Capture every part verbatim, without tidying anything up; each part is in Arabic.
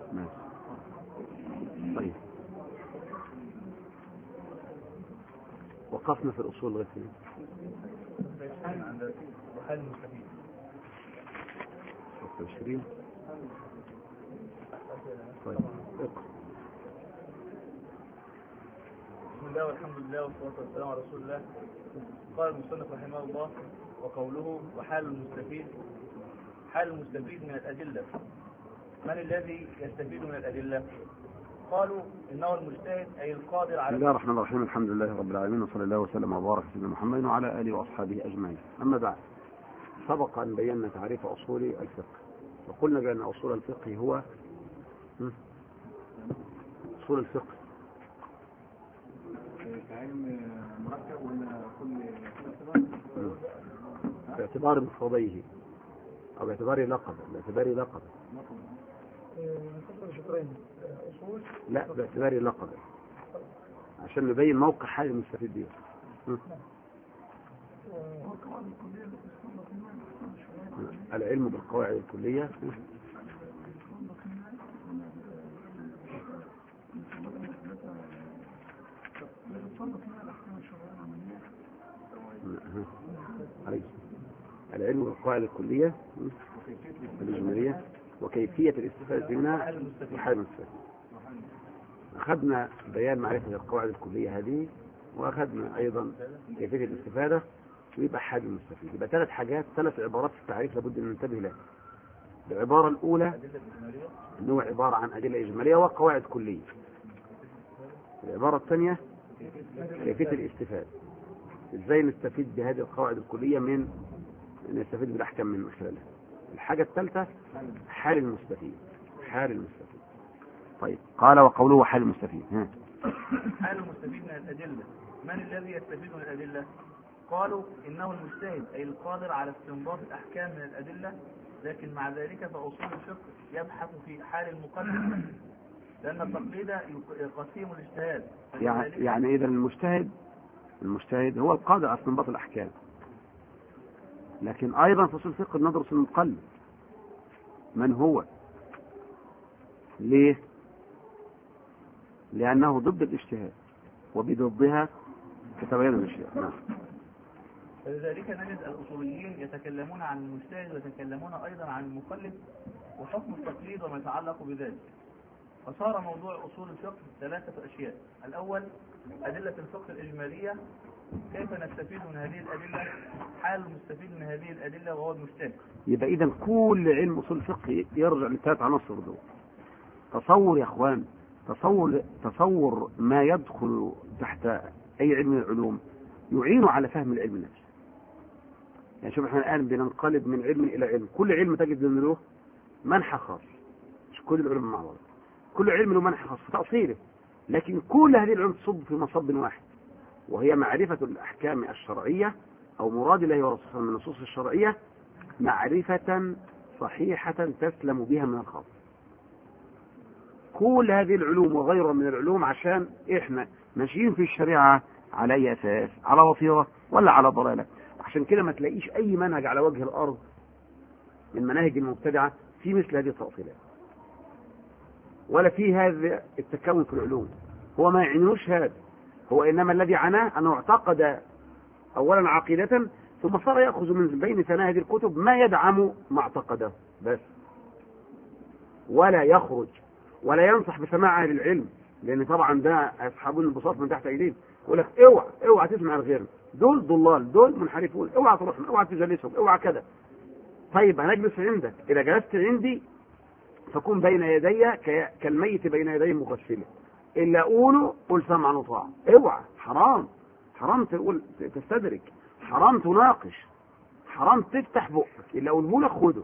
ماشي. طيب وقفنا في الأصول لغاية فين؟ وحال المستفيد عشرين. طيب اقرأ. بسم الله والحمد لله والصلاة والسلام على رسول الله. قال المصنف رحمه الله: وقوله وحال المستفيد. حال المستفيد من الأدلة. من الذي يستفيد من الأدلة؟ قالوا إنه المجتهد أي القادر على. بسم الله الرحمن الرحيم. الحمد لله رب العالمين، وصلى الله وسلم وبارك على سيدنا محمد وعلى آله وأصحابه أجمعين. أما بعد، سبق أن بينا تعريف أصول الفقه، وقلنا بأن أصول الفقه هو أصول الفقه علم مركب ولا كل باعتبار مفرديه أو باعتبار لقب باعتبار لقب لا باعتبار لقب عشان نبين موقع حال المستفيد بيه. العلم بالقواعد الكلية العلم بالقواعد الكلية الإجمالية وكيفية الاستفادة منها وحال المستفيد. أخذنا بيان معرفة القواعد الكلية هذه، وأخذنا أيضا كيفية الاستفادة، ويبقى حال المستفيد. يبقى ثلاث حاجات، ثلاث عبارات في التعريف لابد أن ننتبه لها. العبارة الأولى أنه عبارة عن أدلة إجمالية وقواعد كلية. العبارة الثانية كيفية الاستفادة، إزاي نستفيد بهذه القواعد الكلية من نستفيد بالأحكام من خلالها. الحاجة الثالثة حال المستفيد. حال المستفيد. طيب قال وقوله حال المستفيد. ها. حال المستفيد من الأدلة. من الذي يستفيد من الأدلة؟ قالوا إنه المجتهد أي القادر على استنباط الأحكام من الأدلة، لكن مع ذلك فأصول الفقه يبحث في حال المقلد، لأن التقليد قسيم الاجتهاد. يعني, يعني إذا المجتهد المجتهد هو القادر على استنباط الأحكام، لكن أيضا في أصول الفقه ندرس المقلد من هو. ليه؟ لأنه ضد الاجتهاد، وبضدها تتبين الأشياء. نعم. فلذلك نجد الأصوليين يتكلمون عن المجتهد ويتكلمون أيضا عن المقلد وحكم التقليد وما يتعلق بذلك. فصار موضوع أصول الفقه ثلاثة أشياء. الأول أدلة الفقه الإجمالية، كيف نستفيد من هذه الأدلة، حال المستفيد من هذه الأدلة وهو المجتهد. يبقى إذا كل علم أصول الفقه يرجع للثلاث عناصر دول. تصور يا أخوان، تصور تصور ما يدخل تحت أي علم من العلوم يعين على فهم العلم نفسه. يعني شوف احنا الآن بننقلب من علم إلى علم، كل علم تجد أنه له منحى خاص، مش كل العلوم مع بعض، كل علم له منحى خاص في تأصيله، لكن كل هذه العلوم تصب في مصب واحد، وهي معرفة الأحكام الشرعية أو مراد الله ورسوله من النصوص الشرعية معرفة صحيحة تسلم بها من الخطأ. كل هذه العلوم وغيرها من العلوم عشان احنا ماشيين في الشريعة على اي اساس، على بصيرة ولا على ضلالة. عشان كده ما تلاقيش اي منهج على وجه الارض من مناهج المبتدعة في مثل هذه التأصيلات، ولا في هذا التكون في العلوم. هو ما يعنيش هذا، هو انما الذي عناه انه اعتقد اولا عقيدة، ثم صار يأخذ من بين ثنايا هذه الكتب ما يدعم ما اعتقده بس، ولا يخرج ولا ينصح بسماع اهل العلم، لان طبعا ده يسحبون البساط من تحت ايديهم، يقول لك اوعى اوعى تسمع الغير، دول ضلال، دول منحرفون، اوعى تروحهم، اوعى تجلسهم، اوعى كذا. طيب هنجلس عندك، اذا جلست عندي فكون بين يدي كالميت بين يدي مغسله، الا اقوله قل سمعا وطاعه. اوعى، حرام حرام تقول تستدرك، حرام تناقش، حرام تفتح بقك، الا اقوله لك خده.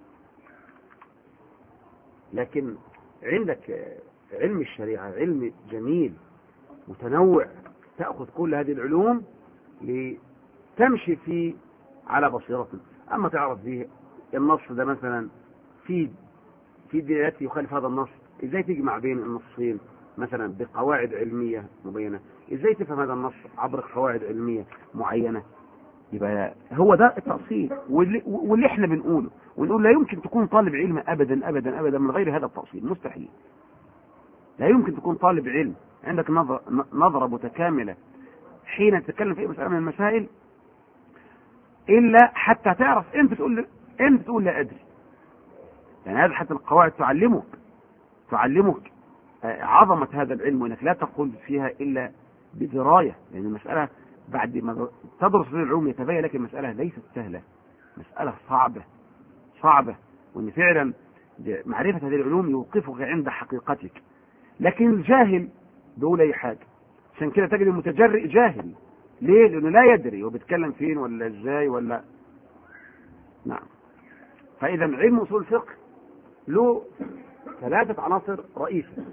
لكن عندك علم الشريعة علم جميل متنوع، تأخذ كل هذه العلوم لتمشي فيه على بصيرة. أما تعرف به النص ده مثلا في في دلالات يخالف هذا النص، إزاي تجمع بين النصين مثلا بقواعد علمية مبينة، إزاي تفهم هذا النص عبر قواعد علمية معينة. يبقى هو ده التأصيل واللي, واللي احنا بنقوله، ونقول لا يمكن تكون طالب علم ابدا ابدا ابدا من غير هذا التأصيل، مستحيل. لا يمكن تكون طالب علم عندك نظرة, نظرة متكاملة حين تتكلم في اي مسألة من المسائل الا حتى تعرف امتى تقول امتى تقول لا ادري. يعني هذا حتى القواعد تعلمك تعلمك عظمة هذا العلم، وانك لا تقول فيها الا بدراية، لان المسألة بعد ما تدرس في العلوم يتبين لك المسألة ليست سهلة، مسألة صعبة صعبة، وان فعلا معرفة هذه العلوم يوقفك عند حقيقتك. لكن الجاهل بيقول اي حاجة، عشان كده تجد المتجرئ جاهل. ليه؟ لانه لا يدري هو بيتكلم فين ولا ازاي ولا. نعم. فاذا علم اصول الفقه له ثلاثة عناصر رئيسة.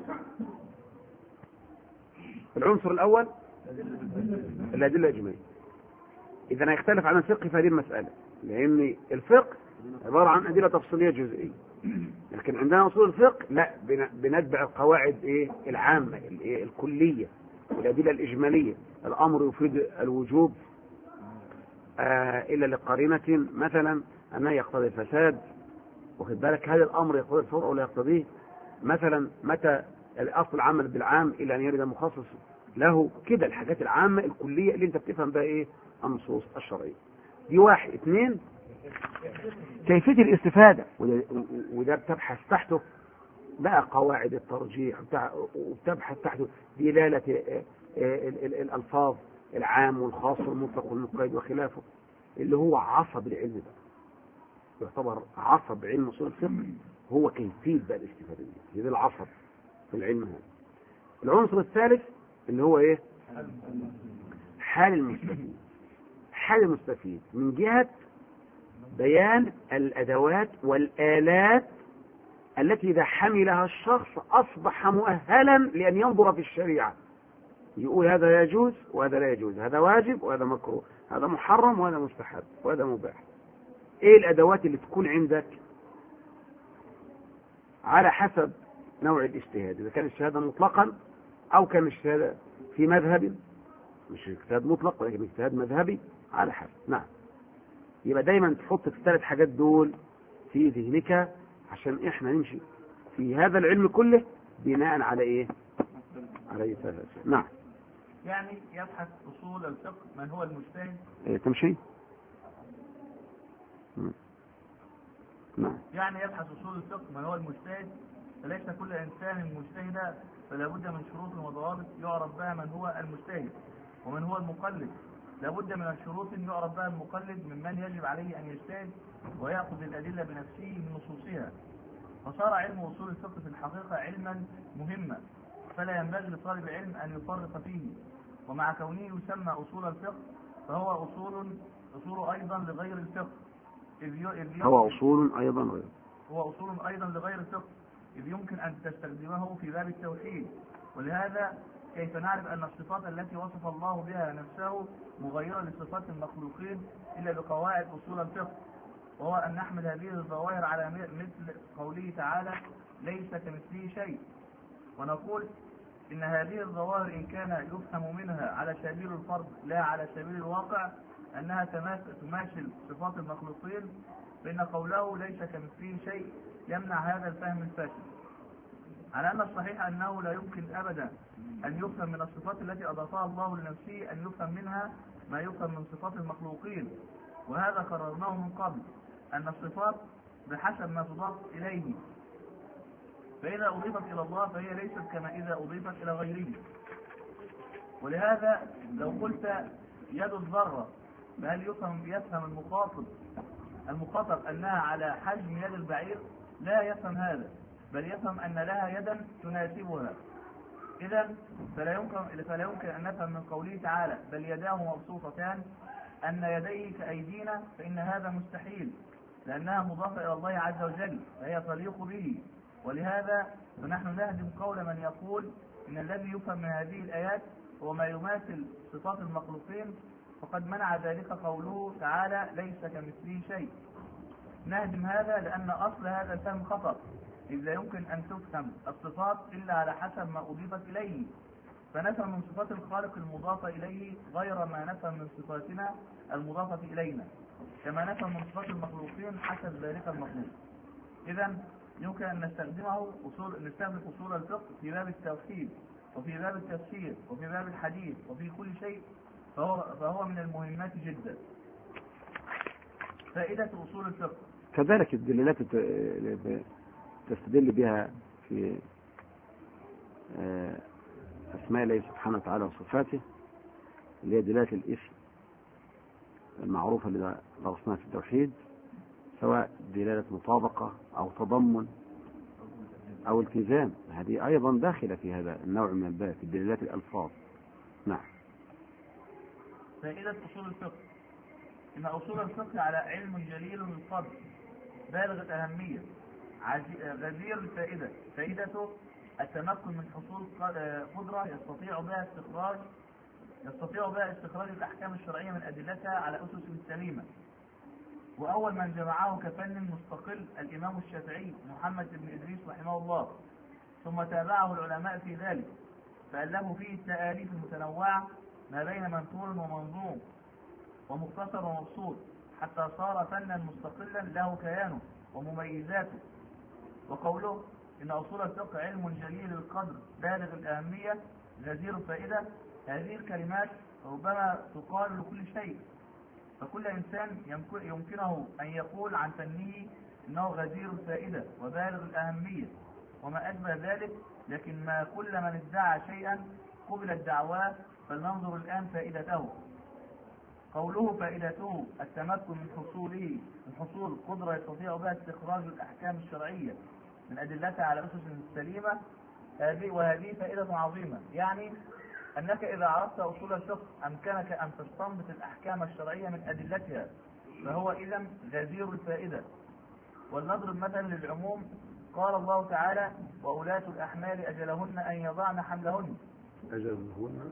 العنصر الاول الادله الاجماليه. اذا هيختلف عن الفقه في هذه المسألة، لان الفقه عبارة عن ادلة تفصيلية جزئية، لكن عندنا اصول الفقه لا، بنتبع القواعد ايه العامة الايه الكلية والادلة الاجمالية. الامر يفيد الوجوب آه الا لقرينة، مثلا انه يقتضي الفساد، واخد بالك، هذا الامر يقتضي الفرع ولا يقتضيه، مثلا متى الاصل العمل بالعام الى ان يرد المخصص له، كده الحاجات العامة الكلية اللي انت بتفهم بقى ايه النصوص الشرعية دي. واحد اثنين كيفية الاستفادة، وده, وده بتبحث تحته بقى قواعد الترجيح، وبتبحث تحته دلالة الألفاظ العام والخاص والمطلق والمقيد وخلافه، اللي هو عصب العلم ده، يعتبر عصب علم اصول الفقه، هو كيفية بقى الاستفادة دي، دي العصب في العلم هذا. العنصر الثالث اللي هو ايه حال المستفيد. حال المستفيد من جهة بيان الأدوات والآلات التي إذا حملها الشخص أصبح مؤهلا لأن ينظر في الشريعة، يقول هذا يجوز وهذا لا يجوز، هذا واجب وهذا مكروه، هذا محرم وهذا مستحب وهذا مباح. إيه الأدوات اللي تكون عندك على حسب نوع الاجتهاد، إذا كان اجتهادا مطلقا أو كان اجتهاد في مذهب، مش اجتهاد مطلق ولكن اجتهاد مذهبي، على حسب. نعم. يبقى دايما تحط الثلاث حاجات دول في ذهنك عشان احنا نمشي في هذا العلم كله بناء على ايه على ثلاثة. نعم. يعني يبحث اصول الفقه من هو المجتهد. ايه تمشي. نعم. يعني يبحث اصول الفقه من هو المجتهد، فليس كل انسان مجتهدا، فلا بد من شروط وضوابط يعرف بها من هو المجتهد. ومن هو المقلد، لا بد من الشروط يعرف بها المقلد ممن يجب عليه ان يجتهد ويأخذ الأدلة بنفسه من نصوصها. فصار علم أصول الفقه في الحقيقة علما مهما، فلا ينبغي لطالب العلم أن يفرط فيه. ومع كونه يسمى أصول الفقه فهو أصول أصول أيضا لغير الفقه، إذ هو أصول أيضا غير هو أصول أيضا لغير الفقه إذ يمكن أن تستخدمه في باب التوحيد. ولهذا كيف نعرف أن الصفات التي وصف الله بها نفسه مغيرة لصفات المخلوقين إلا بقواعد أصول الفقه، وهو أن نحمل هذه الظواهر على مثل قوله تعالى ليس كمثله شيء، ونقول إن هذه الظواهر إن كان يفهم منها على سبيل الفرض لا على سبيل الواقع أنها تماثل صفات المخلوقين، فإن قوله ليس كمثله شيء يمنع هذا الفهم الفاسد، على أن الصحيح أنه لا يمكن أبدا أن يفهم من الصفات التي أضافها الله لنفسه أن يفهم منها ما يفهم من صفات المخلوقين. وهذا قررناه من قبل أن الصفات بحسب ما تضاف إليه، فإذا أضيفت إلى الله فهي ليست كما إذا أضيفت إلى غيره. ولهذا لو قلت يد الذرة فهل يفهم يفهم المخاطب المخاطب أنها على حجم يد البعير؟ لا يفهم هذا، بل يفهم أن لها يدا تناسبها. إذن فلا يمكن فلا يمكن أن نفهم من قوله تعالى بل يداه مبسوطتان أن يديه كأيدينا، فإن هذا مستحيل، لأنها مضافة إلى الله عز وجل فهي تليق به. ولهذا فنحن نهدم قول من يقول إن الذي يفهم من هذه الآيات هو ما يماثل صفات المخلوقين، فقد منع ذلك قوله تعالى ليس كمثله شيء. نهدم هذا لأن أصل هذا الفهم خطأ، إذ لا يمكن أن تفهم الصفات إلا على حسب ما أضيفت إليه، فنفهم من صفات الخالق المضافة إليه غير ما نفهم من صفاتنا المضافة إلينا، كما نفهم من صفات المخلوقين حسب ذلك المخلوق. إذا يمكن أن نستخدمه أصول نستخدم أصول الفقه في باب التوحيد وفي باب التفسير وفي باب الحديث وفي كل شيء، فهو, فهو من المهمات جدا. فائدة أصول الفقه كذلك الدلالات الت- تستدل بها في آه، أسماء الله سبحانه وتعالى وصفاته، اللي هي دلالة الاسم المعروفة اللي درسناها في التوحيد، سواء دلالة مطابقة أو تضمن أو التزام، هذه أيضا داخلة في هذا النوع من الباب في دلالات الألفاظ. نعم. فائدة أصول الفقه إن أصول الفقه على علم جليل القدر بالغ الأهمية عزي- غزير الفائدة. فائدته التمكن من حصول قدرة يستطيع بها استخراج يستطيع بها استخراج الأحكام الشرعية من أدلتها على أسس سليمة. وأول من جمعه كفن مستقل الإمام الشافعي محمد بن إدريس رحمه الله، ثم تابعه العلماء في ذلك، فألفوا فيه التآليف المتنوعة ما بين منثور ومنظوم ومختصر ومبسوط، حتى صار فنا مستقلا له كيانه ومميزاته. وقوله إن أصول الفقه علم جليل القدر بالغ الأهمية غزير الفائدة، هذه الكلمات ربما تقال لكل شيء، فكل إنسان يمكن يمكنه أن يقول عن فنه إنه غزير الفائدة وبالغ الأهمية وما أشبه ذلك، لكن ما كل من ادعى شيئا قبلت دعواه، فلننظر الآن فائدته. قوله فائدته التمكن من حصوله من حصول قدرة يستطيع بها استخراج الأحكام الشرعية من أدلتها على أسس سليمة، هذه وهذه فائدة عظيمة، يعني أنك إذا عرفت أصول الفقه أمكنك أن تستنبط الأحكام الشرعية من أدلتها، فهو إذن غزير الفائدة. ولنضرب مثلا للعموم، قال الله تعالى وأولاة الأحمال أجلهن أن يضعن حملهن. أجلهن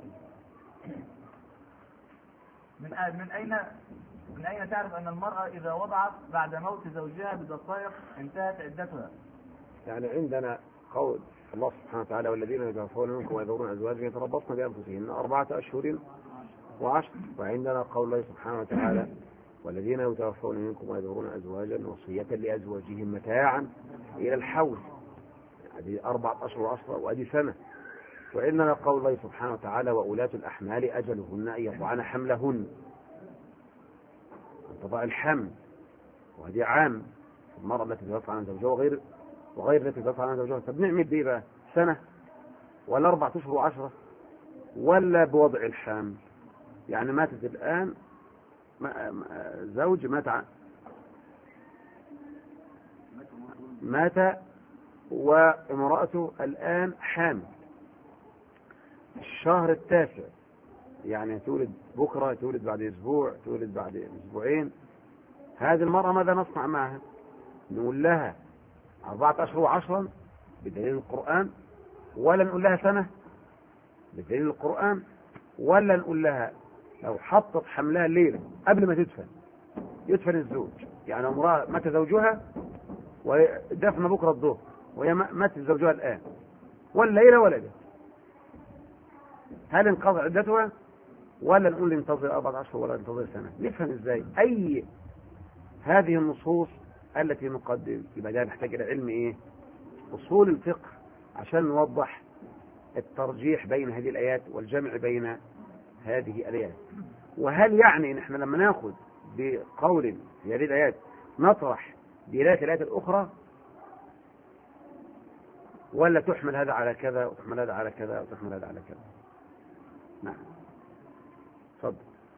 من من أين من أين تعرف أن المرأة إذا وضعت بعد موت زوجها بدقائق انتهت عدتها؟ يعني عندنا قول الله سبحانه وتعالى والذين يتوفون منكم ويذرون أزواجا يتربصن بأنفسهن أربعة أشهر وعشر، وعندنا قول الله سبحانه وتعالى والذين يتوفون منكم ويذرون أزواجا وصية لأزواجهم متاعا إلى الحول، هذه أربعة أشهر وعشرة وهذه سنة. وعندنا قول الله سبحانه وتعالى وأولاة الأحمال أجلهن أن يضعن حملهن، انقضاء الحمل، وهذه عام المرأة التي تتوفى عن زوجها وغير وغير التي تتوفى عن زوجها. فبنعمل بيه بقى سنة ولا أربعة أشهر وعشرة ولا بوضع الحمل؟ يعني ماتت الآن زوج مات مات وامرأته الآن حامل الشهر التاسع، يعني تولد بكرة، تولد بعد أسبوع، تولد بعد أسبوعين. هذه المرأة ماذا نصنع معها؟ نقول لها أربعة أشهر وعشرا بدليل القرآن، ولا نقول لها سنة بدليل القرآن، ولا نقول لها لو حطت حملها الليلة قبل ما تدفن يدفن الزوج، يعني امرأة مات زوجها ودفن بكرة الظهر وهي مات زوجها الآن والليلة ولدت، هل انقضى عدتها ولا نقول انتظر أربعة أشهر ولا انتظر سنة؟ نفهم ازاي أي هذه النصوص التي نقدم؟ يبقى ده نحتاج إلى علم إيه؟ أصول الفقه عشان نوضح الترجيح بين هذه الآيات والجمع بين هذه الآيات. وهل يعني إن إحنا لما ناخذ بقول في هذه الآيات نطرح دلالات الآيات الأخرى، ولا تحمل هذا على كذا وتحمل هذا على كذا وتحمل هذا على كذا؟ نعم. تفضل.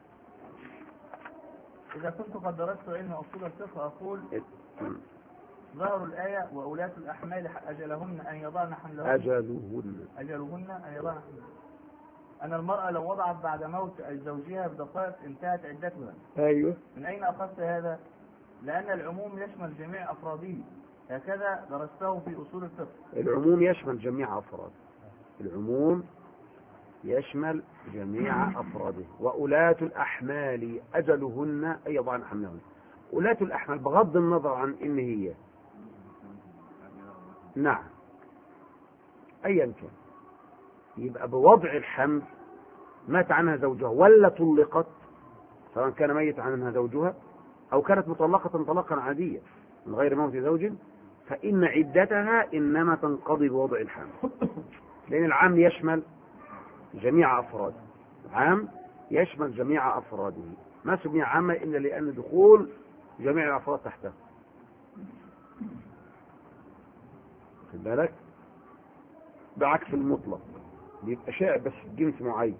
إذا كنت قد درست علم أصول الفقه أقول ظهر الآية وأولاة الأحمال أجلهن أن يضعن حملهن أجلهن أجلهن أن يضعن حملهن أن المرأة لو وضعت بعد موت زوجها بدقائق انتهت عدتها. أيوه. من أين أخذت هذا؟ لأن العموم يشمل جميع أفراده، هكذا درسته في أصول الفقه. العموم يشمل جميع أفراد، العموم يشمل جميع أفراده. وأولاة الأحمال أجلهن أن يضعن حملهن، أولاة الأحمال بغض النظر عن إن هي نعم أيا كان يبقى بوضع الحمل مات عنها زوجها ولا طلقت، سواء كان ميت عنها زوجها أو كانت مطلقة طلاقا عاديا من غير موت زوج، فإن عدتها إنما تنقضي بوضع الحمل، لأن العام يشمل جميع أفراده، العام يشمل جميع أفراده، ما سمي عامة إلا لأن دخول جميع الأفراد تحته. خد بالك، بعكس المطلق بيبقى شائع بس جنس معين.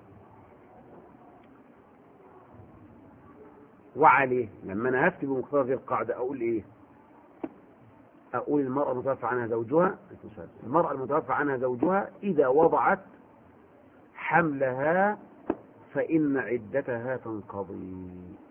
وعليه لما انا هفتي بمقتضى هذه القاعده اقول ايه؟ اقول المراه المتوفى عنها زوجها المراه المتوفى عنها زوجها اذا وضعت حملها فان عدتها تنقضي.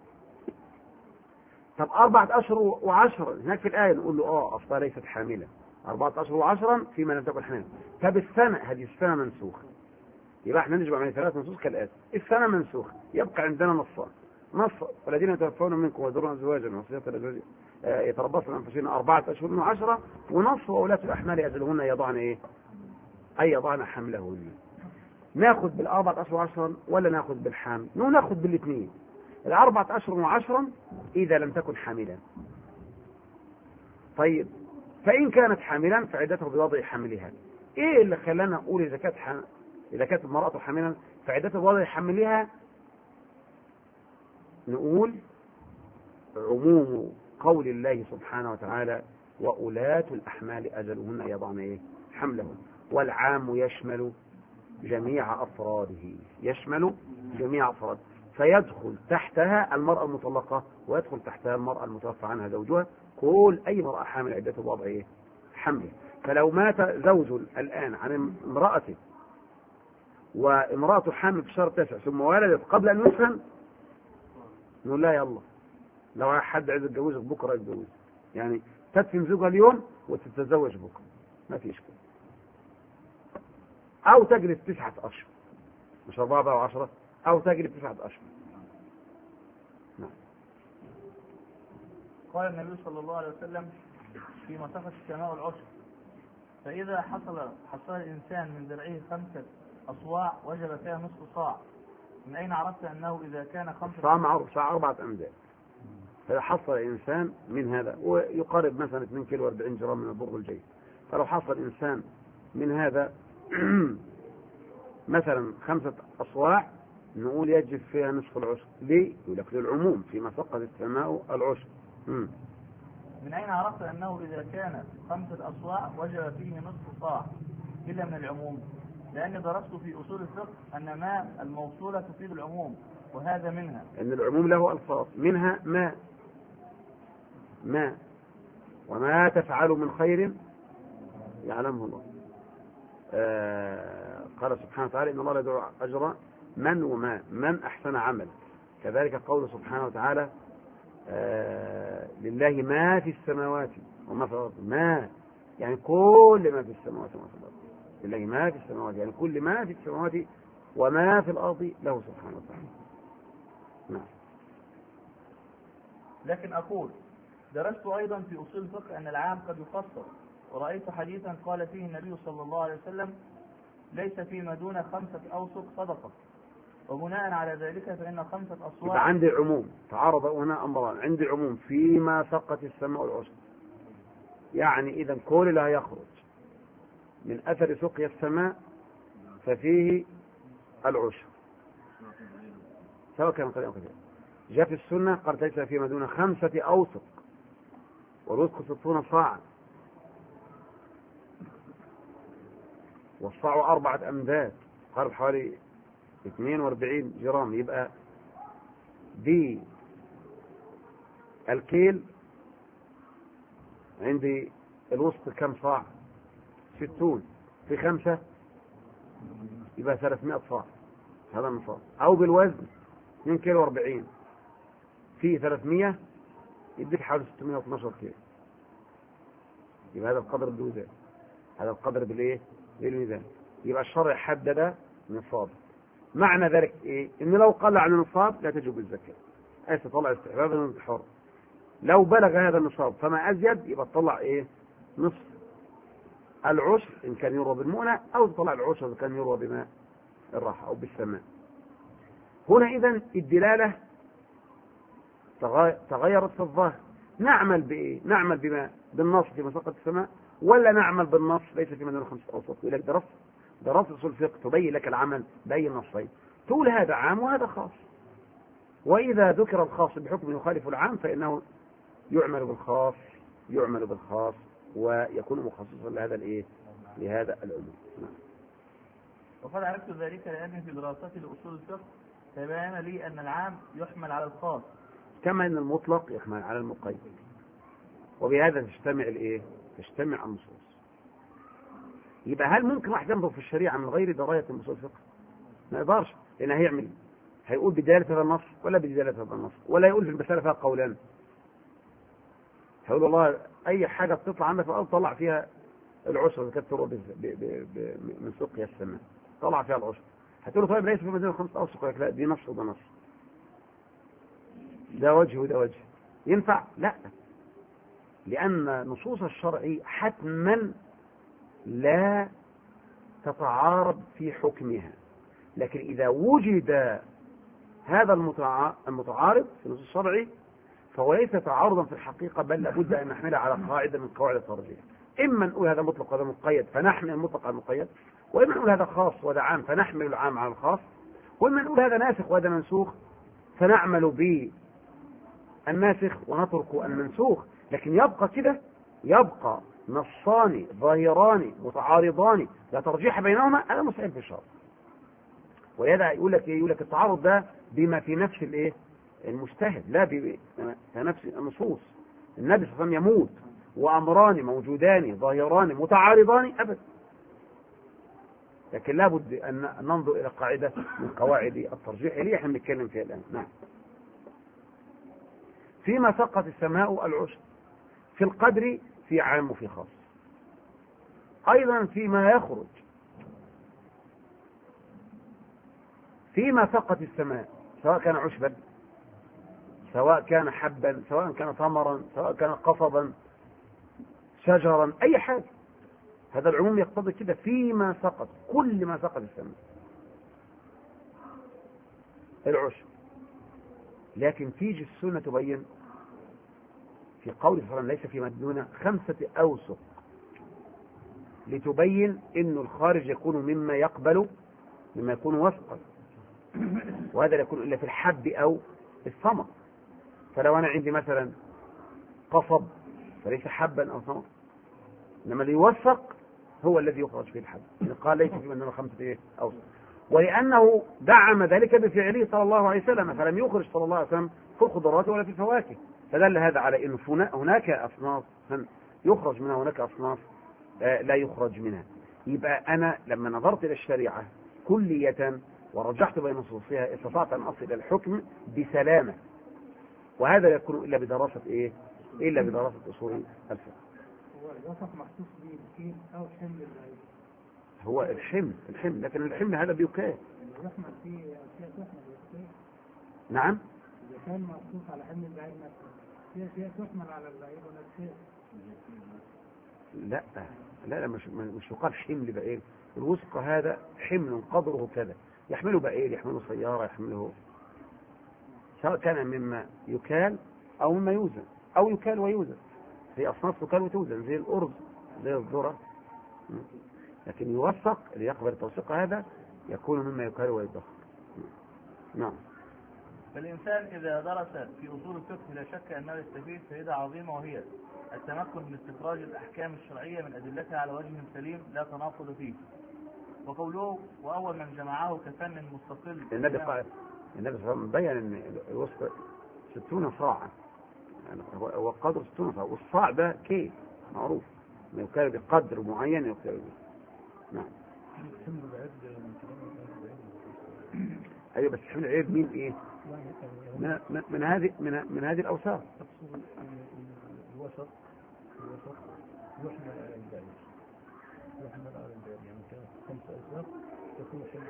طب أربعة أشهر وعشرا هناك في الآية نقول له اه أصلا ليست حاملة، أربعة أشهر وعشرا فيما لم تكن حاملة. طب السنة، هذه السنة منسوخة، يبقى احنا نجمع من ثلاث نصوص كالآتي: السنة منسوخة، يبقى عندنا نصان: نص والذين يتوفون منكم ويذرون أزواجا وصية الأزواج يتربصن أنفسهن أربعة أشهر وعشرة، ونص وأولاة الأحمال أجلهن يضعن إيه؟ أي يضعن حملهن. ناخذ بالأربعة أشهر وعشرا ولا ناخذ بالحامل؟ ناخذ بالاثنين. الأربعة أشهر وعشرا إذا لم تكن حاملا. طيب فإن كانت حاملا فعدته بوضع حملها. إيه اللي خلانا نقول إذا كانت حامل إذا كانت المرأة حاملا فعدته بوضع حملها؟ نقول عموم قول الله سبحانه وتعالى: وأولاة الأحمال أجلهن يضعن إيه؟ حملهن. والعام يشمل جميع أفراده، يشمل جميع أفراده، فيدخل تحتها المرأة المطلقة ويدخل تحتها المرأة المتوفى عنها زوجها، كل أي مرأة حامل عدته بوضع إيه؟ حمله. فلو مات زوج الآن عن امرأته وامرأته حامل في شهر تسع ثم ولدت قبل أن يسخن، نقول لا يلا لو حد عايز يتجوزك بكرة يتجوز، يعني تدفن زوجها اليوم وتتزوج بكرة ما في إشكال، أو تجلس تسعة أشهر مش أربعة بقى وعشرة، أو تجلس تسعة أشهر. نعم. قال النبي صلى الله عليه وسلم في مسافة السماء والعشر: فإذا حصل حصل الإنسان من ذرعه خمسة أصواع وجب فيها نصف صاع. من أين عرفت أنه إذا كان خمسة صاع معروف، صاع أربعة أمداد. فإذا حصل الإنسان من هذا ويقارب مثلا اثنين كيلو وأربعين جرام من البر الجيد، فلو حصل الإنسان من هذا مثلا خمسة أصواع نقول يجب فيها نصف العشر. ليه؟ يقول لك للعموم فيما فقد السماء العشر. مم. من أين عرفت أنه إذا كان خمسة أصواع وجب فيه نصف صاع إلا من العموم؟ لأني درست في أصول الفقه أن ما الموصولة تفيد العموم، وهذا منها. أن العموم له ألفاظ، منها ما ما وما تفعل من خير يعلمه الله. آه قال سبحانه وتعالى: إن الله لا يضيع أجر من وما من أحسن عمل. كذلك قول سبحانه وتعالى: آه لله ما في السماوات وما في الأرض. ما يعني كل ما في السماوات وما في الأرض. لله ما في السماوات يعني كل ما في السماوات وما في الأرض له سبحانه وتعالى. نعم. لكن أقول درست أيضا في أصول الفقه أن العام قد يفسر، ورأيت حديثا قال فيه النبي صلى الله عليه وسلم: ليس فيما دون خمسة أوسق صدقة. وبناء على ذلك فإن خمسة أصواع. يبقى عندي عموم، تعارض هنا أمران. عندي عموم فيما فقت السماء والعشر، يعني إذا كل اللي هيخرج من أثر سقيا السماء ففيه العشر سواء كان قليلا أو كثيرا. جاء في السنة قال: ليس فيما دون خمسة أوسق والوسق ستون صاعا، والصاع أربعة أمداد، قارب حوالي اثنين وأربعين جرام. يبقى دي الكيل عندي الوسط كم صاع؟ ستون في خمسة يبقى ثلاثمائة صاع، هذا النصاب. أو بالوزن اثنين كيلو وأربعين في ثلاثمائة يديك حوالي ستمائة واثناشر كيلو. يبقى هذا القدر بالوزن، هذا القدر بالايه؟ بالميزان. يبقى الشرع حدد نصاب. معنى ذلك ايه؟ ان لو قل عن النصاب لا تجب الزكاه، اي تطلع استحبابا وانت حر. لو بلغ هذا النصاب فما ازيد يبقى تطلع ايه؟ نصف العشر ان كان يروى بالمؤنة، او تطلع العشر ان كان يروى بما الراحة أو بالسماء. هنا إذن الدلالة تغيرت في الظاهر. نعمل بإيه؟ نعمل بما بالنص في مساقة السماء، ولا نعمل بالنص ليس في مدينة خمسة أوسط؟ يقول لك درست درست أصول الفقه تبين لك العمل بأي نصين، تقول هذا عام وهذا خاص، وإذا ذكر الخاص بحكم يخالف العام فإنه يعمل بالخاص يعمل بالخاص ويكون مخصصا لهذا الإيه؟ لهذا العلوم. وقد عرفت ذلك لأني في دراستي لأصول الفقه تبين لي أن العام يحمل على الخاص كما أن المطلق يحمل على المقيد، وبهذا تجتمع الإيه؟ تجتمع النصوص. يبقى هل ممكن واحد ينظر في الشريعة من غير دراية أصول الفقه؟ ما يقدرش، لأن هيعمل هيقول بدلالة هذا النص ولا بدلالة هذا النص، ولا يقول في المسألة فيها قولان. هيقول والله أي حاجة بتطلع عندك في الأرض طلع فيها العشر، كانت تروى من سقيا السماء طلع فيها العشر. هتقول له طيب ليس في مدينة خمسة أوسق؟ لا، دي نص وده نص، ده وجه وده وجه، ينفع؟ لا، لأن نصوص الشرع حتما لا تتعارض في حكمها، لكن إذا وجد هذا المتعارض في النصوص الشرعي فهو ليس تعارضا في الحقيقة، بل لابد أن نحملها على قاعدة من قواعد الترجيح. إما نقول هذا مطلق وهذا مقيد فنحمل المطلق على المقيد، وإما نقول هذا خاص وهذا عام فنحمل العام على الخاص، وإما نقول هذا ناسخ وهذا منسوخ فنعمل بالناسخ ونترك المنسوخ. لكن يبقى كده، يبقى نصان ظاهران متعارضان لا ترجيح بينهما، هذا مستحيل في الشرع. ولهذا يقول لك يقول لك التعارض ده بما في نفس الايه المجتهد، لا في نفس النصوص. النبي صلى الله عليه وسلم يموت وامران موجودان ظاهران متعارضان ابدا، لكن لابد ان ننظر الى قاعده من قواعد الترجيح اللي احنا بنتكلم فيها الان. نعم. فيما سقط السماء العشر، في القدر في عام وفي خاص، ايضا فيما يخرج فيما سقط السماء، سواء كان عشبا سواء كان حبا سواء كان ثمرا سواء كان قصبا شجرا أي حاجة، هذا العموم يقتضي كده فيما سقط، كل ما سقط السماء العشب. لكن تيجي السنة تبين في قول صلى الله عليه وسلم ليس فيما دون خمسة أوسق، لتبين إنه الخارج يكون مما يقبل مما يكون وسقا، وهذا لا يكون إلا في الحب أو الثمر. فلو أنا عندي مثلا قصب فليس حبا أو ثمر، إنما اللي يوثق هو الذي يخرج فيه الحب. قال ليس في من خمسة إيه أوسق، ولأنه دعم ذلك بفعله صلى الله عليه وسلم، فلم يخرج صلى الله عليه وسلم في الخضروات ولا في الفواكه، فدل هذا على أن هناك أصناف يخرج منها هناك أصناف لا يخرج منها. يبقى أنا لما نظرت إلى الشريعة كلية ورجحت بين نصوصها استطعت أن أصل إلى الحكم بسلامة، وهذا لا يكون إلا بدراسة إيه؟ إلا بدراسة أصول الفقه. هو الوسط مخصوص به أو حمل العين؟ هو الحمل الحمل لكن الحمل هذا بيكاه. يحمل فيه أشياء تحمل. نعم. إذا كان مخصوص على حمل العين نفسه في أشياء تحمل على العين ونفسه. لا لا لا مش مش يقال حمل بعير. الوثق هذا حمل قدره كذا، يحمله بعير يحمله سيارة يحمله، سواء كان مما يكال أو مما يوزن أو يكال ويوزن، في أصناف تكال وتوزن زي الأرز زي الذرة، لكن يوثق اللي يقبل التوثيق هذا يكون مما يكال ويدخر. نعم. فالإنسان إذا درس في أصول الفقه لا شك أنه يستفيد فائدة عظيمة، وهي التمكن من استخراج الأحكام الشرعية من أدلتها على وجه سليم لا تناقض فيه. وقوله وأول من جمعه كفن مستقل، النبي قال النبي صلى الله عليه وسلم بين أن الوسط ستون صاعا، يعني هو قدر ستون صاع، والصاع ده كيف معروف ما يكال بقدر معين يكال به. نعم. أيوة بس حمل العيد مين إيه؟ من, من, من هذه من, من هذه الأوساط. الوسط الوسط يحمل على البعير، يحمل على البعير، يعني كان خمسة أوساق يكون حمل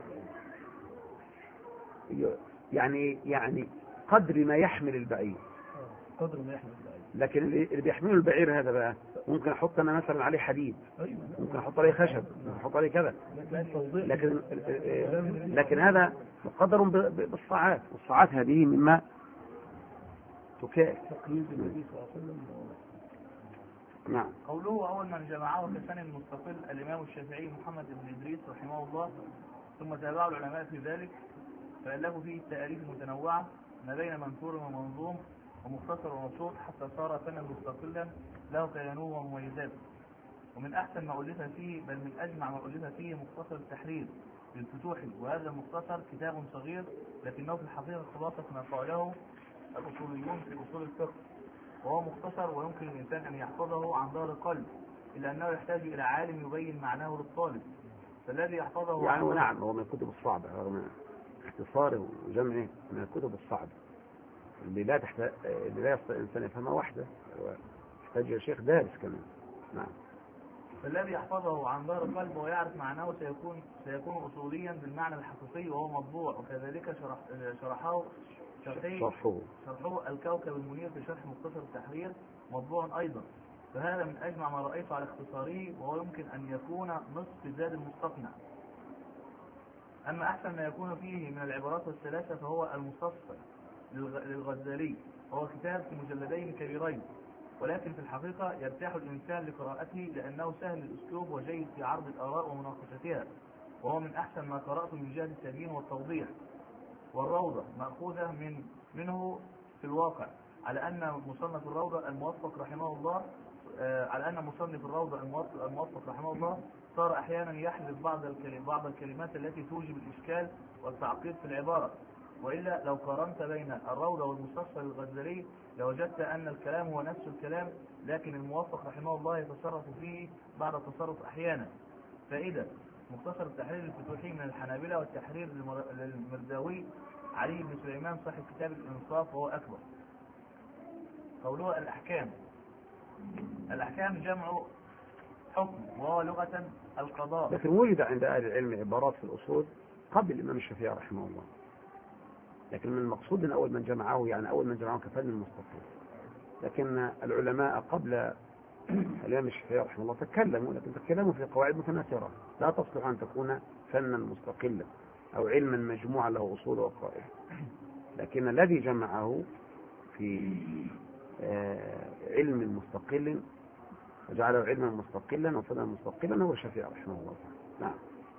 البعير. يعني يعني قدر ما يحمل البعير. قدر ما يحمل البعير. لكن اللي بيحمله البعير هذا بقى ممكن احط انا مثلا عليه حديد، أيوة. ممكن احط عليه خشب، ممكن احط عليه كذا، لكن لكن لكن هذا مقدر ب- ب- بالصاعات، والصاعات هذه مما تكال. تقييد النبي صلى الله عليه وسلم. نعم. قوله أول من جمعه كسن مستقل الإمام الشافعي محمد بن إدريس رحمه الله، ثم تابعه العلماء في ذلك، فألفوا فيه التأليف المتنوعة ما بين منثور ومنظوم ومختصر ومبسوط حتى صار فنا مستقلا له كيانوه ومميزاته. ومن أحسن ما ألف فيه، بل من أجمع ما ألف فيه، مختصر التحرير للفتوحي، وهذا المختصر كتاب صغير لكنه في الحقيقة خلاصة ما قاله الأصوليون في أصول الفقه، وهو مختصر ويمكن الإنسان أن يحفظه عن ظهر قلب، إلا أنه يحتاج إلى عالم يبين معناه للطالب، فالذي يحفظه يعني عن نعم، هو من الكتب الصعبة رغم اختصاره وجمعه، من الكتب الصعبة اللي لا تحتاج، اللي لا يستطيع الإنسان يفهمها وحده، يحتاج إلى شيخ دارس كمان. نعم. فالذي يحفظه عن ظهر قلب ويعرف معناه سيكون سيكون أصوليا بالمعنى الحقيقي، وهو مطبوع، وكذلك شرح شرحه شرحه شرحه شرحه الكوكب المنير في شرح مختصر التحرير مطبوع أيضا، فهذا من أجمع ما رأيت على اختصاره، وهو يمكن أن يكون نصف زاد المستقنع. أما أحسن ما يكون فيه من العبارات الثلاثة فهو المستصفى للغ- للغزالي، وهو كتاب في مجلدين كبيرين، ولكن في الحقيقة يرتاح الإنسان لقراءته لأنه سهل الأسلوب وجيد في عرض الآراء ومناقشتها، وهو من أحسن ما قرأت من جهة التبيين والتوضيح. والروضة مأخوذة من منه في الواقع، على أن مصنف الروضة الموفق رحمه الله آه، على أن مصنف الروضة الموفق الموفق رحمه الله صار أحيانا يحذف بعض الكلمات بعض الكلمات التي توجب الإشكال والتعقيد في العبارة، وإلا لو قارنت بين الروضة والمستصفى للغزالي لوجدت أن الكلام هو نفس الكلام، لكن الموفق رحمه الله يتصرف فيه بعد التصرف أحيانا. فإذا مختصر التحرير الفتوحي من الحنابلة، والتحرير للمر- للمرداوي علي بن سليمان صاحب كتاب الإنصاف وهو أكبر. قوله الأحكام، الأحكام جمع حكم، وهو لغة القضاء. لكن وجد عند أهل العلم عبارات في الأصول قبل الإمام الشافعي رحمه الله، لكن من المقصود أن أول من جمعه يعني أول من جمعه كفن المستقل، لكن العلماء قبل الإمام الشافعي رحمه الله تكلموا، لكن تكلموا في قواعد متناثرة لا تصلح أن تكون فنا مستقلا أو علما مجموعا له أصول وقواعد، لكن الذي جمعه في آه، علم مستقل وجعله علما مستقلا وفنا مستقلا هو الشافعي رحمه الله. نعم.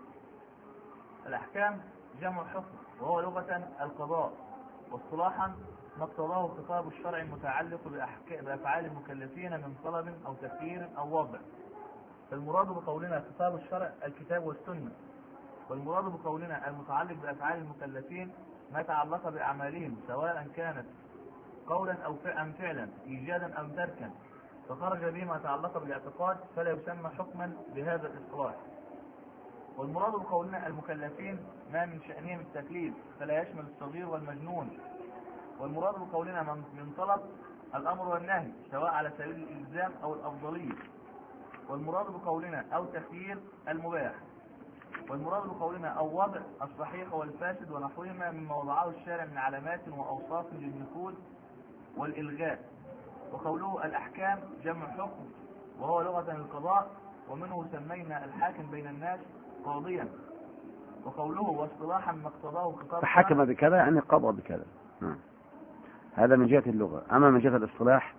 الأحكام جمع حكم، وهو لغة القضاء، واصطلاحا ما اقتضاه خطاب الشرع المتعلق بأحك- بأفعال المكلفين من طلب أو تفكير أو وضع. فالمراد بقولنا خطاب الشرع الكتاب والسنة، والمراد بقولنا المتعلق بأفعال المكلفين ما تعلق بأعمالهم سواء كانت قولا أو أم فعلا، إيجادا أم تركا، فخرج به ما تعلق بالاعتقاد فلا يسمى حكما بهذا الإصطلاح. والمراد بقولنا المكلفين ما من شأنهم التكليف فلا يشمل الصغير والمجنون. والمراد بقولنا من من طلب الأمر والنهي سواء على سبيل الإلزام أو الأفضلية. والمراد بقولنا أو تخيير المباح. والمراد بقولنا أو وضع الصحيح والفاسد ونحوهما مما وضعه الشارع من علامات وأوصاف للنفوذ والإلغاء. وقوله الأحكام جمع حكم، وهو لغة القضاء، ومنه سمينا الحاكم بين الناس قاضيا. وقوله واصطلاحا ما اقتضاه خطاب فحكم بكذا يعني قضى بكذا. نعم. هذا من جهة اللغة. أما من جهة الاصطلاح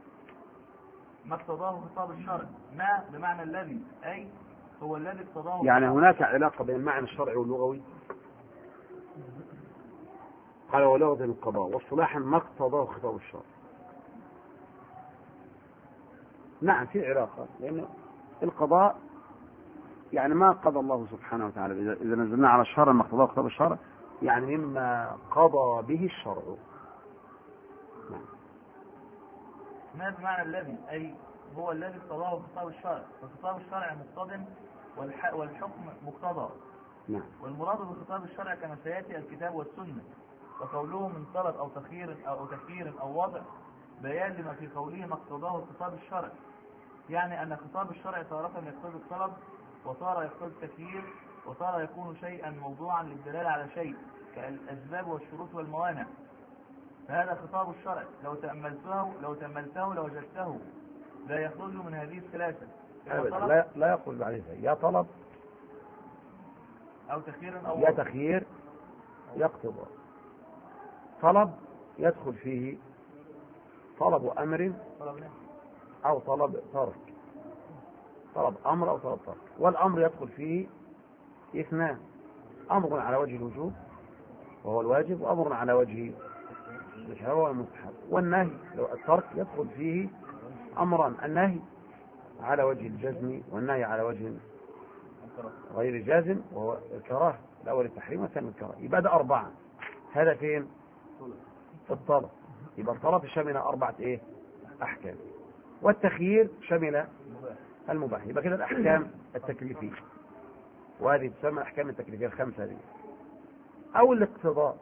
ما اقتضاه خطاب الشرع، ما بمعنى الذي، أي هو الذي اقتضاه يعني خطاب. هناك علاقة بين المعنى الشرعي واللغوي. قال ولغة القضاء واصطلاحا ما اقتضاه خطاب الشرع. نعم في علاقة، لأن القضاء يعني ما قضى الله سبحانه وتعالى، إذا نزلنا على الشرع ما اقتضاه خطاب الشرع يعني مما قضى به الشرع. نعم. ما بمعنى الذي، أي هو الذي اقتضاه خطاب الشرع، فخطاب الشرع مقتض والح- والحكم مقتضى. نعم. والمراد بخطاب الشرع كما سيأتي الكتاب والسنة. وقوله من طلب أو تخيير أو تفكير أو وضع بيان لما في قوله ما اقتضاه خطاب الشرع، يعني أن خطاب الشرع تارة يقتضي الطلب، وتارة يقتضي التخيير، وتارة يكون شيئا موضوعا للدلالة على شيء كالأسباب والشروط والموانع. فهذا خطاب الشرع لو تأملته لو تأملته لوجدته لا يخرج من هذه الثلاثة، إما أبدا طلب لا لا يخرج بعد ذلك، يا طلب أو تخيير أو يا وضع. تخيير يا اقتضاء. طلب يدخل فيه طلب أمر طلب نهي. أو طلب ترك، طلب أمر أو طلب ترك. والأمر يدخل فيه اثنان: أمر على وجه الوجوب وهو الواجب، وأمر على وجه الشهوة وهو المستحب. والنهي لو الترك يدخل فيه أمران: النهي على وجه الجزم والنهي على وجه غير جازم وهو الكراهة، الأول التحريم والثاني الكراهة. يبقى ده أربعة. هذا فين؟ في الطلب. يبقى الطلب شمل أربعة إيه؟ أحكام. والتخيير شمل المباح. يبقى كده الأحكام التكليفية، وهذه تسمى الأحكام التكليفية الخمسة دي. أو الاقتضاء،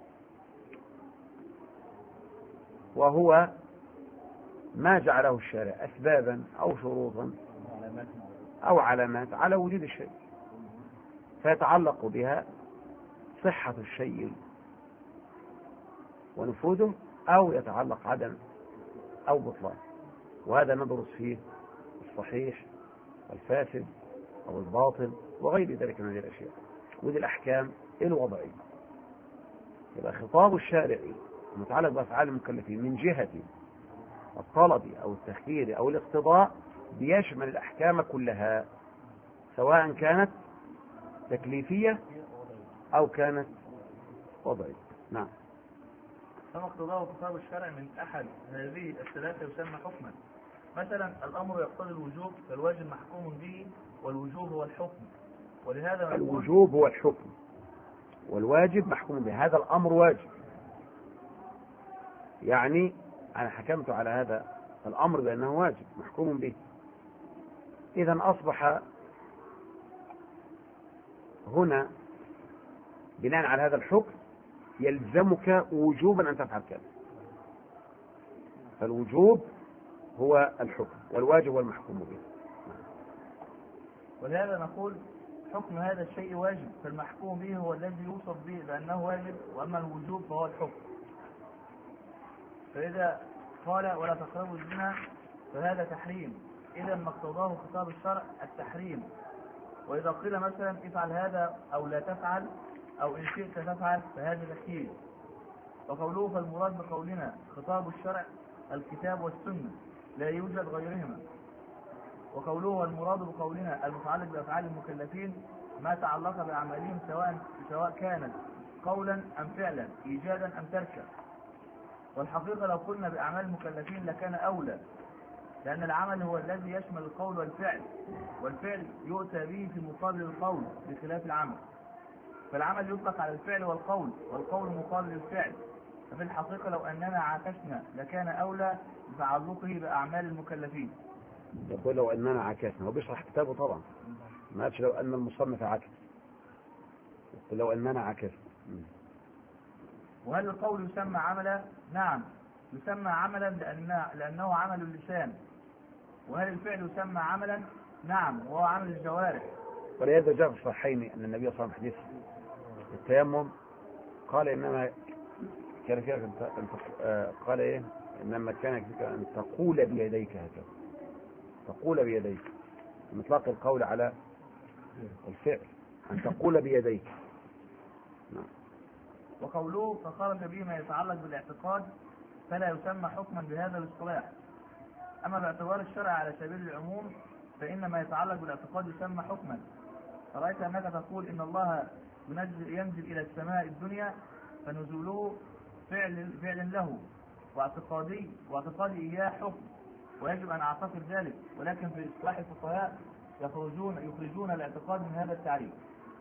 وهو ما جعله الشارع أسبابا أو شروطا أو علامات على وجود الشيء، فيتعلق بها صحة الشيء ونفوذه، أو يتعلق عدم أو بطلان. وهذا ندرس فيه الصحيح والفاسد أو الباطل وغير ذلك من هذه الأشياء. ودي الأحكام الوضعية. يبقى خطاب الشارع المتعلق بأفعال المكلفين من جهة الطلب أو التخيير أو الاقتضاء بيشمل الأحكام كلها، سواء كانت تكليفية أو كانت وضعية. نعم. فما اقتضاه خطاب الشرع من أحد هذه الثلاثة يسمى حكما. مثلا الأمر يقتضي الوجوب، فالواجب محكوم به، والوجوب هو الحكم. ولهذا نقول الوجوب هو الحكم والواجب محكوم به. هذا الأمر واجب، يعني أنا حكمت على هذا الأمر بأنه واجب محكوم به. إذن أصبح هنا بناء على هذا الحكم يلزمك وجوبا أن تفعل كذا. فالوجوب هو الحكم والواجب هو المحكوم به. ولهذا نقول حكم هذا الشيء واجب، فالمحكوم به هو الذي يوصف به بأنه واجب، وأما الوجوب فهو الحكم. فإذا قال ولا تقربوا الزنا فهذا تحريم، إذا ما اقتضاه خطاب الشرع التحريم. وإذا قيل مثلا افعل هذا أو لا تفعل أو إن شئت تفعل فهذا تخيير. وقوله فالمراد بقولنا خطاب الشرع الكتاب والسنة لا يوجد غيرهما. وقوله والمراد بقولنا المتعلق بأفعال المكلفين ما تعلق بأعمالهم سواء سواء كانت قولا أم فعلا، إيجادا أم تركا. والحقيقة لو قلنا بأعمال المكلفين لكان أولى، لأن العمل هو الذي يشمل القول والفعل، والفعل يؤتى به في مقابل القول بخلاف العمل. فالعمل يطلق على الفعل والقول، والقول مقابل الفعل. ففي الحقيقة لو أننا عاكسنا لكان أولى بتعلقه بأعمال المكلفين. يقول لو أننا عكسنا، هو بيشرح كتابه طبعا، ما قالش لو أن المصنف عكس، يقول لو أننا عكسنا. وهل القول يسمى عملا؟ نعم يسمى عملا لأنه, لأنه عمل اللسان. وهل الفعل يسمى عملا؟ نعم وهو عمل الجوارح. ولهذا جاء في الصحيحين أن النبي صلى الله عليه وسلم حديث التيمم قال إنما كان فيها أن قال إيه إنما كان يكفيك أن تقول بيديك هكذا، تقول بيديك، مطلق القول على الفعل، أن تقول بيديك. نعم. وقوله فخرج به ما يتعلق بالاعتقاد فلا يسمى حكما بهذا الاصطلاح. أما باعتبار الشرع على سبيل العموم فإن ما يتعلق بالاعتقاد يسمى حكما. فرأيت أنك تقول إن الله ينزل, ينزل إلى السماء الدنيا فنزوله فعل, فعل له، واعتقادي واعتقادي إياه حكم، ويجب أن أعتقد ذلك. ولكن في إصلاح الفقهاء يخرجون, يخرجون الاعتقاد من هذا التعريف.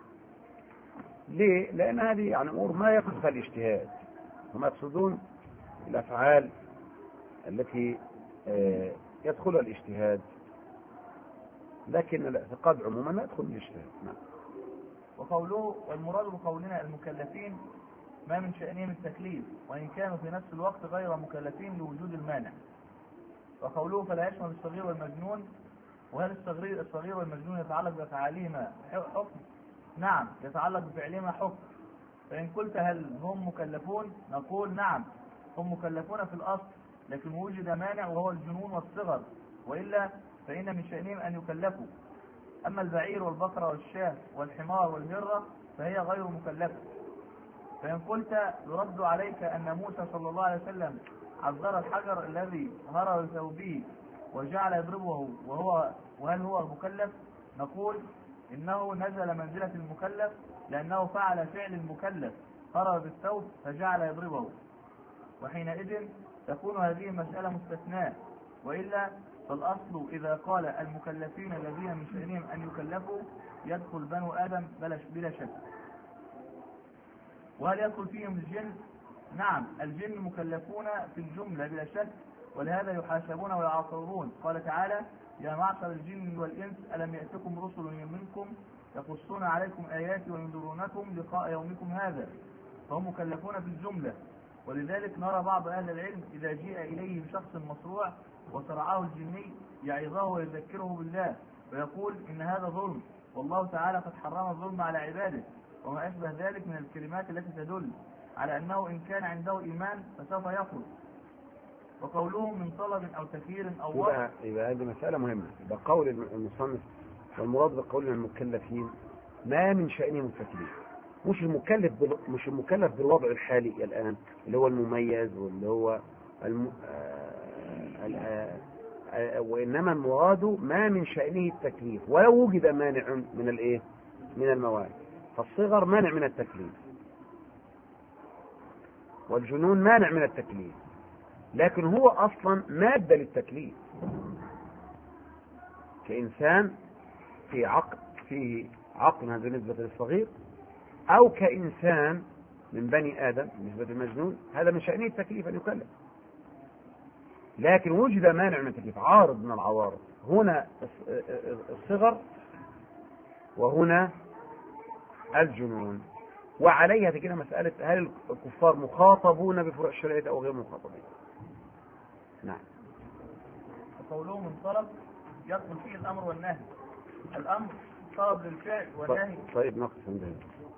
ليه؟ لأن هذه يعني أمور ما يقصدها الاجتهاد، هم يقصدون الأفعال التي يدخلها الاجتهاد، لكن الاعتقاد عموما لا يدخل الاجتهاد. نعم. وقوله والمراد بقولنا المكلفين ما من شأنهم التكليف، وإن كانوا في نفس الوقت غير مكلفين لوجود المانع. وقوله فلا يشمل الصغير والمجنون، وهل الصغير الصغير والمجنون يتعلق بأفعالهما حكم؟ نعم يتعلق بفعلهما حكم. فإن قلت هل هم مكلفون؟ نقول نعم هم مكلفون في الأصل، لكن وجد مانع وهو الجنون والصغر، وإلا فإن من شأنهم أن يكلفوا. أما البعير والبقرة والشاة والحمار والهرة فهي غير مكلفة. فإن قلت يرد عليك أن موسى صلى الله عليه وسلم عذر الحجر الذي هرى بثوبه وجعل يضربه وهو وهل هو مكلف؟ نقول إنه نزل منزلة المكلف لأنه فعل فعل المكلف، هرى بالثوب فجعل يضربه، وحينئذ تكون هذه المسألة مستثناة. وإلا فالأصل إذا قال المكلفين الذين من شأنهم أن يكلفوا يدخل بنو آدم بلا شك. وهل يدخل فيهم الجن؟ نعم، الجن مكلفون في الجملة بلا شك، ولهذا يحاسبون ويعاقبون. قال تعالى: يا معشر الجن والإنس ألم يأتكم رسل منكم يقصون عليكم آياتي وينذرونكم لقاء يومكم هذا، فهم مكلفون في الجملة. ولذلك نرى بعض أهل العلم إذا جاء إليه شخص مصروع وصرعه الجني يعظه ويذكره بالله ويقول إن هذا ظلم، والله تعالى قد حرم الظلم على عباده، وما أشبه ذلك من الكلمات التي تدل على أنه إن كان عنده إيمان فسوف يخرج. وقولهم من طلب أو تكفير أو وصف. يبقى, يبقى هذه مسألة مهمة. يبقى قول المصنف والمراد بقول المكلفين ما من شأنهم التكليف، مش المكلف بال... مش المكلف بالوضع الحالي الآن اللي هو المميز واللي هو الم... آه... آه... آه... وإنما المراد ما من شأنه التكليف ولو وجد مانع من الإيه من الموانع. فالصغر مانع من التكليف والجنون مانع من التكليف، لكن هو أصلا مادة للتكليف كإنسان في عقل فيه عقل هذا بالنسبة للصغير، أو كإنسان من بني آدم بالنسبة للمجنون، هذا من شأنه التكليف أن يكلف. لكن وجد مانع من التكليف، عارض من العوارض، هنا الصغر وهنا الجنون. وعليها كده مسألة هل الكفار مخاطبون بفروع الشريعة أو غير مخاطبين. نعم. وقوله من طلب يدخل فيه الأمر والنهي. الأمر طلب للفعل والنهي. طيب نقص عندنا.